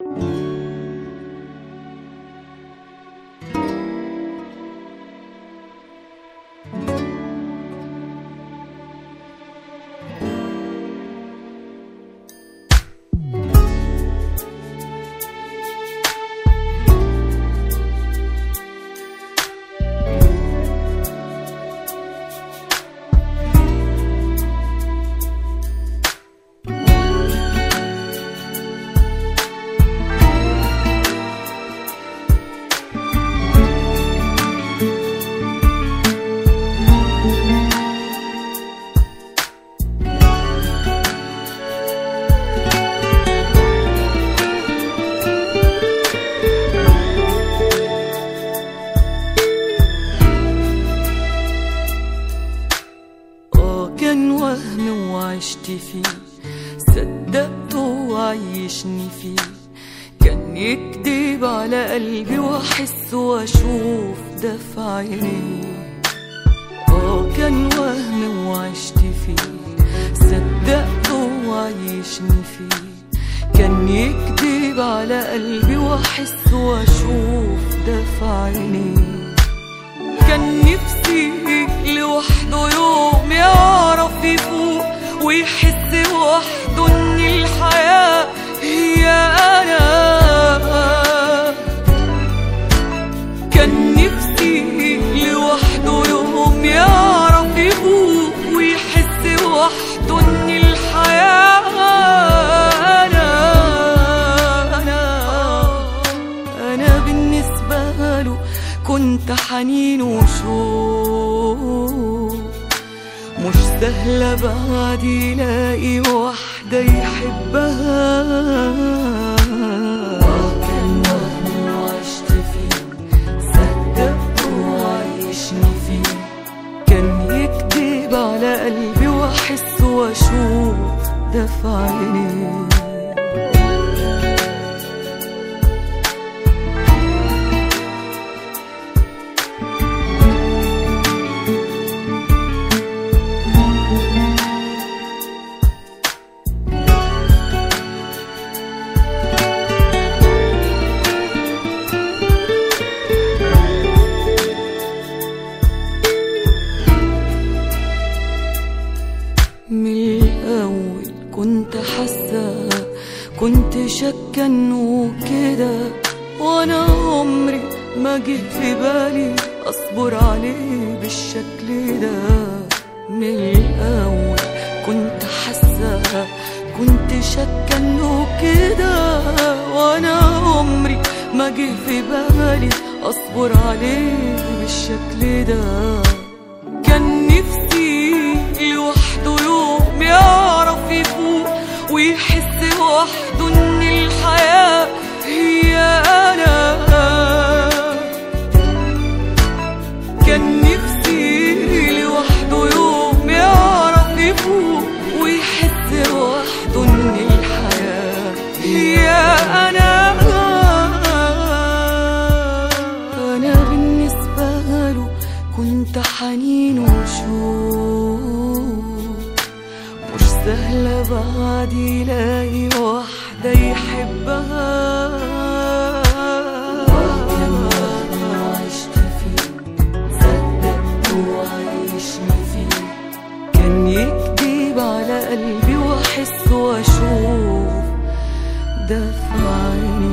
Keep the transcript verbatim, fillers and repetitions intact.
كان وهم وعشت فيه، صدقته وعيشني فيه. كان يكدب على قلبي واحس واشوف ده في عينيه. اه كان وهم وعشت فيه، صدقته وعيشني فيه. كان يكدب على قلبي واحس واشوف ده في عينيه. كان نفسي لوحده يوم يعرف يفوق ويحس وحده ان الحياة هي انا. كان نفسي لوحده يوم يعرف يفوق ويحس وحده ان الحياة انا. انا انا بالنسبة له كنت حنين وشوق، مش سهلة بعد يلاقي واحدة يحبها. كان وهم وعشت فيه، صدقته وعيشني فيه. كان يكدب على قلبي واحس واشوف ده في عينيه. من الأول كنت حاسة، كنت شاكة انه كده، وانا عمري ما جه في بالي اصبر عليه بالشكل ده. من الأول كنت حاسة، كنت شاكة انه كده، وانا عمري ما جه في بالي اصبر عليه بالشكل ده. كان نفسي لوحده يوم يعرف يفوق ويحس وحده ان الحياة هي انا. كان نفسي لوحده يوم يعرف يفوق ويحس وحده ان الحياة هي انا. انا بالنسبة له كنت حنين وشوق، مش سهلة بعد يلاقي واحدة يحبها. كان وهم وعشت فيه، صدقته وعيشني فيه. كان يكدب على قلبي واحس واشوف ده في عيني.